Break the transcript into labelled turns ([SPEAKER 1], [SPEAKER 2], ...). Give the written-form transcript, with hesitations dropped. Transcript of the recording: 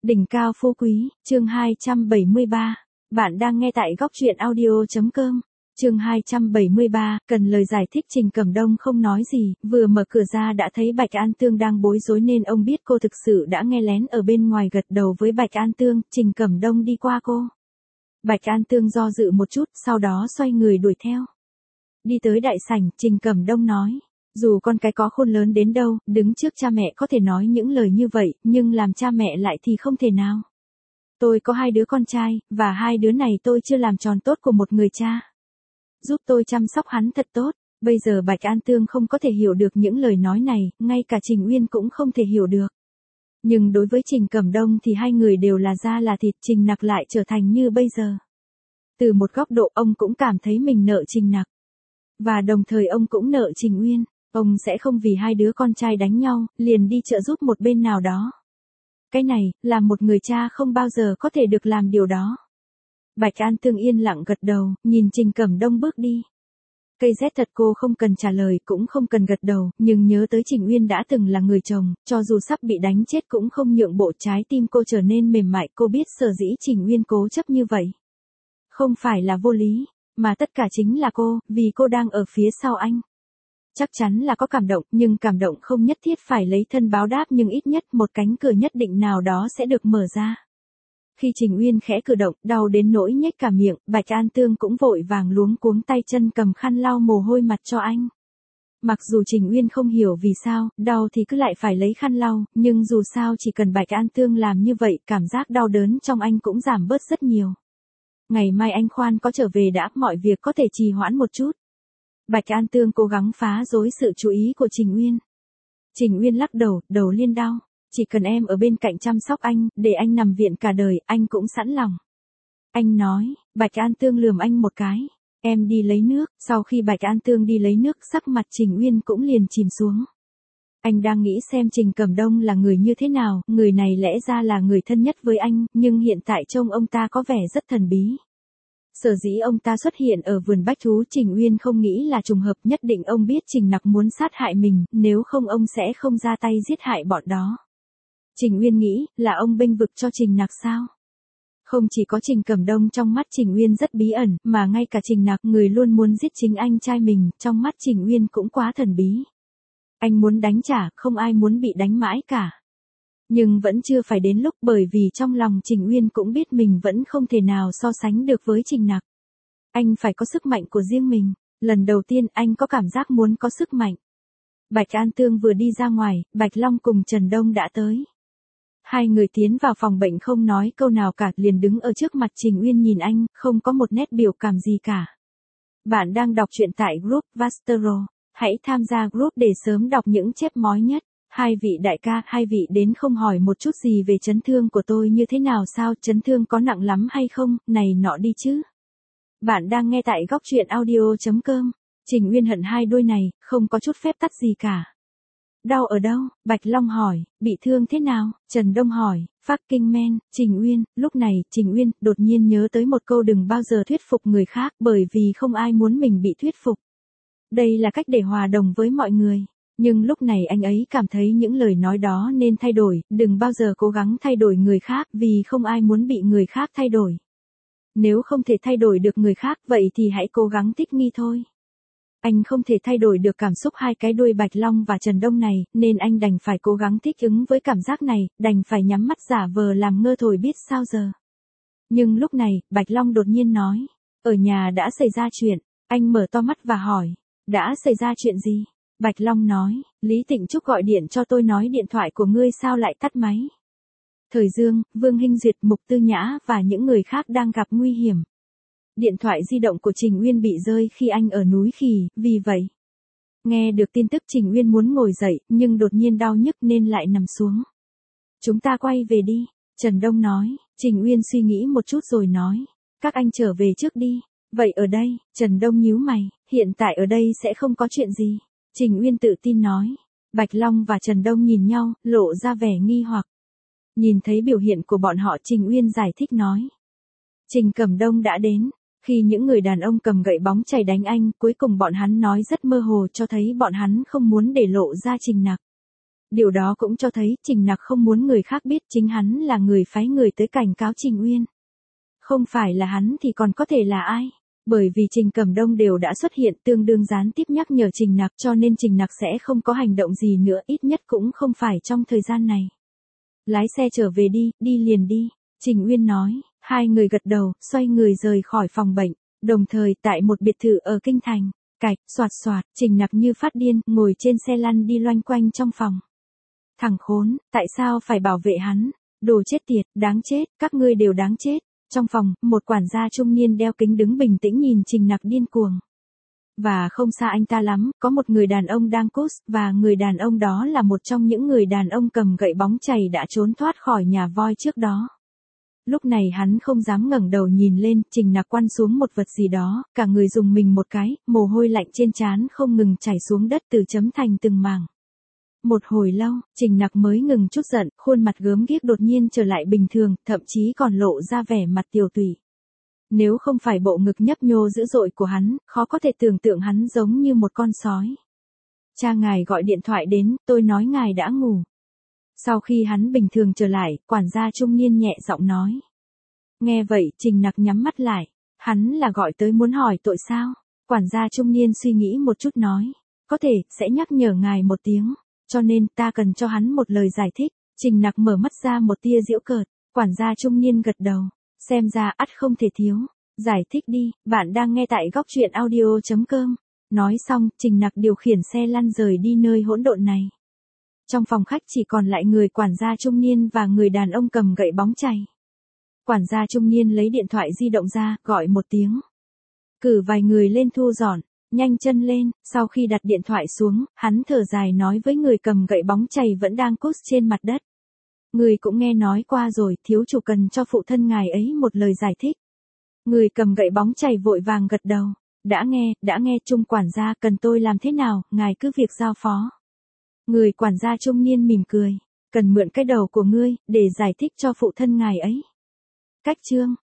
[SPEAKER 1] Đỉnh cao phú quý, chương 273. Bạn đang nghe tại góc truyện audio.com. Chương 273, cần lời giải thích. Trình Cẩm Đông không nói gì, vừa mở cửa ra đã thấy Bạch An Tương đang bối rối nên ông biết cô thực sự đã nghe lén ở bên ngoài, gật đầu với Bạch An Tương. Trình Cẩm Đông đi qua cô. Bạch An Tương do dự một chút, sau đó xoay người đuổi theo. Đi tới đại sảnh, Trình Cẩm Đông nói. Dù con cái có khôn lớn đến đâu, đứng trước cha mẹ có thể nói những lời như vậy, nhưng làm cha mẹ lại thì không thể nào. Tôi có 2 đứa con trai, và 2 đứa này tôi chưa làm tròn tốt của một người cha. Giúp tôi chăm sóc hắn thật tốt. Bây giờ Bạch An Tương không có thể hiểu được những lời nói này, ngay cả Trình Uyên cũng không thể hiểu được. Nhưng đối với Trình Cẩm Đông thì hai người đều là da là thịt, Trình Nặc lại trở thành như bây giờ. Từ một góc độ ông cũng cảm thấy mình nợ Trình Nặc. Và đồng thời ông cũng nợ Trình Uyên. Ông sẽ không vì 2 đứa con trai đánh nhau, liền đi trợ giúp một bên nào đó. Cái này, là một người cha không bao giờ có thể được làm điều đó. Bạch An Tương yên lặng gật đầu, nhìn Trình Cẩm Đông bước đi. Cây rét thật, cô không cần trả lời cũng không cần gật đầu, nhưng nhớ tới Trình Uyên đã từng là người chồng, cho dù sắp bị đánh chết cũng không nhượng bộ. Trái tim cô trở nên mềm mại. Cô biết sở dĩ Trình Uyên cố chấp như vậy không phải là vô lý, mà tất cả chính là cô, vì cô đang ở phía sau anh. Chắc chắn là có cảm động, nhưng cảm động không nhất thiết phải lấy thân báo đáp, nhưng ít nhất một cánh cửa nhất định nào đó sẽ được mở ra. Khi Trình Uyên khẽ cử động, đau đến nỗi nhếch cả miệng, Bạch An Tương cũng vội vàng luống cuống tay chân cầm khăn lau mồ hôi mặt cho anh. Mặc dù Trình Uyên không hiểu vì sao, đau thì cứ lại phải lấy khăn lau, nhưng dù sao chỉ cần Bạch An Tương làm như vậy, cảm giác đau đớn trong anh cũng giảm bớt rất nhiều. Ngày mai anh khoan có trở về đã, mọi việc có thể trì hoãn một chút. Bạch An Tương cố gắng phá rối sự chú ý của Trình Uyên. Trình Uyên lắc đầu, đầu liên đau. Chỉ cần em ở bên cạnh chăm sóc anh, để anh nằm viện cả đời, anh cũng sẵn lòng. Anh nói. Bạch An Tương lườm anh một cái. Em đi lấy nước. Sau khi Bạch An Tương đi lấy nước, sắc mặt Trình Uyên cũng liền chìm xuống. Anh đang nghĩ xem Trình Cẩm Đông là người như thế nào, người này lẽ ra là người thân nhất với anh, nhưng hiện tại trông ông ta có vẻ rất thần bí. Sở dĩ ông ta xuất hiện ở vườn bách thú, Trình Uyên không nghĩ là trùng hợp, nhất định ông biết Trình Nặc muốn sát hại mình, nếu không ông sẽ không ra tay giết hại bọn đó. Trình Uyên nghĩ, là ông bênh vực cho Trình Nặc sao? Không chỉ có Trình Cẩm Đông trong mắt Trình Uyên rất bí ẩn, mà ngay cả Trình Nặc, người luôn muốn giết chính anh trai mình, trong mắt Trình Uyên cũng quá thần bí. Anh muốn đánh trả, không ai muốn bị đánh mãi cả. Nhưng vẫn chưa phải đến lúc, bởi vì trong lòng Trình Uyên cũng biết mình vẫn không thể nào so sánh được với Trình Nặc. Anh phải có sức mạnh của riêng mình. Lần đầu tiên anh có cảm giác muốn có sức mạnh. Bạch An Tương vừa đi ra ngoài, Bạch Long cùng Trần Đông đã tới. Hai người tiến vào phòng bệnh không nói câu nào cả, liền đứng ở trước mặt Trình Uyên nhìn anh, không có một nét biểu cảm gì cả. Bạn đang đọc truyện tại group Vastero. Hãy tham gia group để sớm đọc những chép mới nhất. Hai vị đại ca, hai vị đến không hỏi một chút gì về chấn thương của tôi như thế nào sao, chấn thương có nặng lắm hay không, này nọ đi chứ. Bạn đang nghe tại góc truyện audio.com. Trình Uyên hận hai đôi này, không có chút phép tắc gì cả. Đau ở đâu? Bạch Long hỏi. Bị thương thế nào? Trần Đông hỏi. Fucking man. Trình Uyên. Lúc này, Trình Uyên đột nhiên nhớ tới một câu: đừng bao giờ thuyết phục người khác, bởi vì không ai muốn mình bị thuyết phục. Đây là cách để hòa đồng với mọi người. Nhưng lúc này anh ấy cảm thấy những lời nói đó nên thay đổi, đừng bao giờ cố gắng thay đổi người khác, vì không ai muốn bị người khác thay đổi. Nếu không thể thay đổi được người khác, vậy thì hãy cố gắng thích nghi thôi. Anh không thể thay đổi được cảm xúc hai cái đuôi Bạch Long và Trần Đông này, nên anh đành phải cố gắng thích ứng với cảm giác này, đành phải nhắm mắt giả vờ làm ngơ thôi biết sao giờ. Nhưng lúc này, Bạch Long đột nhiên nói, ở nhà đã xảy ra chuyện. Anh mở to mắt và hỏi, đã xảy ra chuyện gì? Bạch Long nói, Lý Tịnh Trúc gọi điện cho tôi nói điện thoại của ngươi sao lại tắt máy. Thời Dương, Vương Hinh Duyệt, Mục Tư Nhã và những người khác đang gặp nguy hiểm. Điện thoại di động của Trình Uyên bị rơi khi anh ở núi Khỉ, vì vậy. Nghe được tin tức Trình Uyên muốn ngồi dậy, nhưng đột nhiên đau nhức nên lại nằm xuống. Chúng ta quay về đi, Trần Đông nói. Trình Uyên suy nghĩ một chút rồi nói, các anh trở về trước đi. Vậy ở đây, Trần Đông nhíu mày, hiện tại ở đây sẽ không có chuyện gì. Trình Uyên tự tin nói. Bạch Long và Trần Đông nhìn nhau, lộ ra vẻ nghi hoặc. Nhìn thấy biểu hiện của bọn họ, Trình Uyên giải thích nói. Trình Cẩm Đông đã đến. Khi những người đàn ông cầm gậy bóng chày đánh anh, cuối cùng bọn hắn nói rất mơ hồ cho thấy bọn hắn không muốn để lộ ra Trình Nặc. Điều đó cũng cho thấy Trình Nặc không muốn người khác biết chính hắn là người phái người tới cảnh cáo Trình Uyên. Không phải là hắn thì còn có thể là ai? Bởi vì Trình Cẩm Đông đều đã xuất hiện tương đương gián tiếp nhắc nhở Trình Nặc cho nên Trình Nặc sẽ không có hành động gì nữa, ít nhất cũng không phải trong thời gian này. Lái xe trở về đi, đi liền đi, Trình Uyên nói, hai người gật đầu, xoay người rời khỏi phòng bệnh, đồng thời tại một biệt thự ở Kinh Thành, cạch, soạt soạt, Trình Nặc như phát điên, ngồi trên xe lăn đi loanh quanh trong phòng. Thằng khốn, tại sao phải bảo vệ hắn? Đồ chết tiệt, đáng chết, các ngươi đều đáng chết. Trong phòng, một quản gia trung niên đeo kính đứng bình tĩnh nhìn Trình Nặc điên cuồng. Và không xa anh ta lắm, có một người đàn ông đang cút, và người đàn ông đó là một trong những người đàn ông cầm gậy bóng chày đã trốn thoát khỏi nhà voi trước đó. Lúc này hắn không dám ngẩng đầu nhìn lên, Trình Nặc quăng xuống một vật gì đó, cả người dùng mình một cái, mồ hôi lạnh trên trán không ngừng chảy xuống đất từ chấm thành từng mảng. Một hồi lâu, Trình Nặc mới ngừng chút giận, khuôn mặt gớm ghiếc đột nhiên trở lại bình thường, thậm chí còn lộ ra vẻ mặt tiều tụy. Nếu không phải bộ ngực nhấp nhô dữ dội của hắn, khó có thể tưởng tượng hắn giống như một con sói. Cha ngài gọi điện thoại đến, tôi nói ngài đã ngủ. Sau khi hắn bình thường trở lại, quản gia trung niên nhẹ giọng nói. Nghe vậy, Trình Nặc nhắm mắt lại. Hắn là gọi tới muốn hỏi tội sao? Quản gia trung niên suy nghĩ một chút nói. Có thể, sẽ nhắc nhở ngài một tiếng. Cho nên, ta cần cho hắn một lời giải thích. Trình Nặc mở mắt ra một tia giễu cợt. Quản gia trung niên gật đầu. Xem ra ắt không thể thiếu. Giải thích đi, bạn đang nghe tại góc truyện audio.com. Nói xong, Trình Nặc điều khiển xe lăn rời đi nơi hỗn độn này. Trong phòng khách chỉ còn lại người quản gia trung niên và người đàn ông cầm gậy bóng chày. Quản gia trung niên lấy điện thoại di động ra, gọi một tiếng. Cử vài người lên thu dọn, nhanh chân lên, sau khi đặt điện thoại xuống, hắn thở dài nói với người cầm gậy bóng chày vẫn đang cút trên mặt đất. Người cũng nghe nói qua rồi, thiếu chủ cần cho phụ thân ngài ấy một lời giải thích. Người cầm gậy bóng chày vội vàng gật đầu. Đã nghe, Trung quản gia cần tôi làm thế nào, ngài cứ việc giao phó. Người quản gia trung niên mỉm cười. Cần mượn cái đầu của ngươi, để giải thích cho phụ thân ngài ấy. Cách chương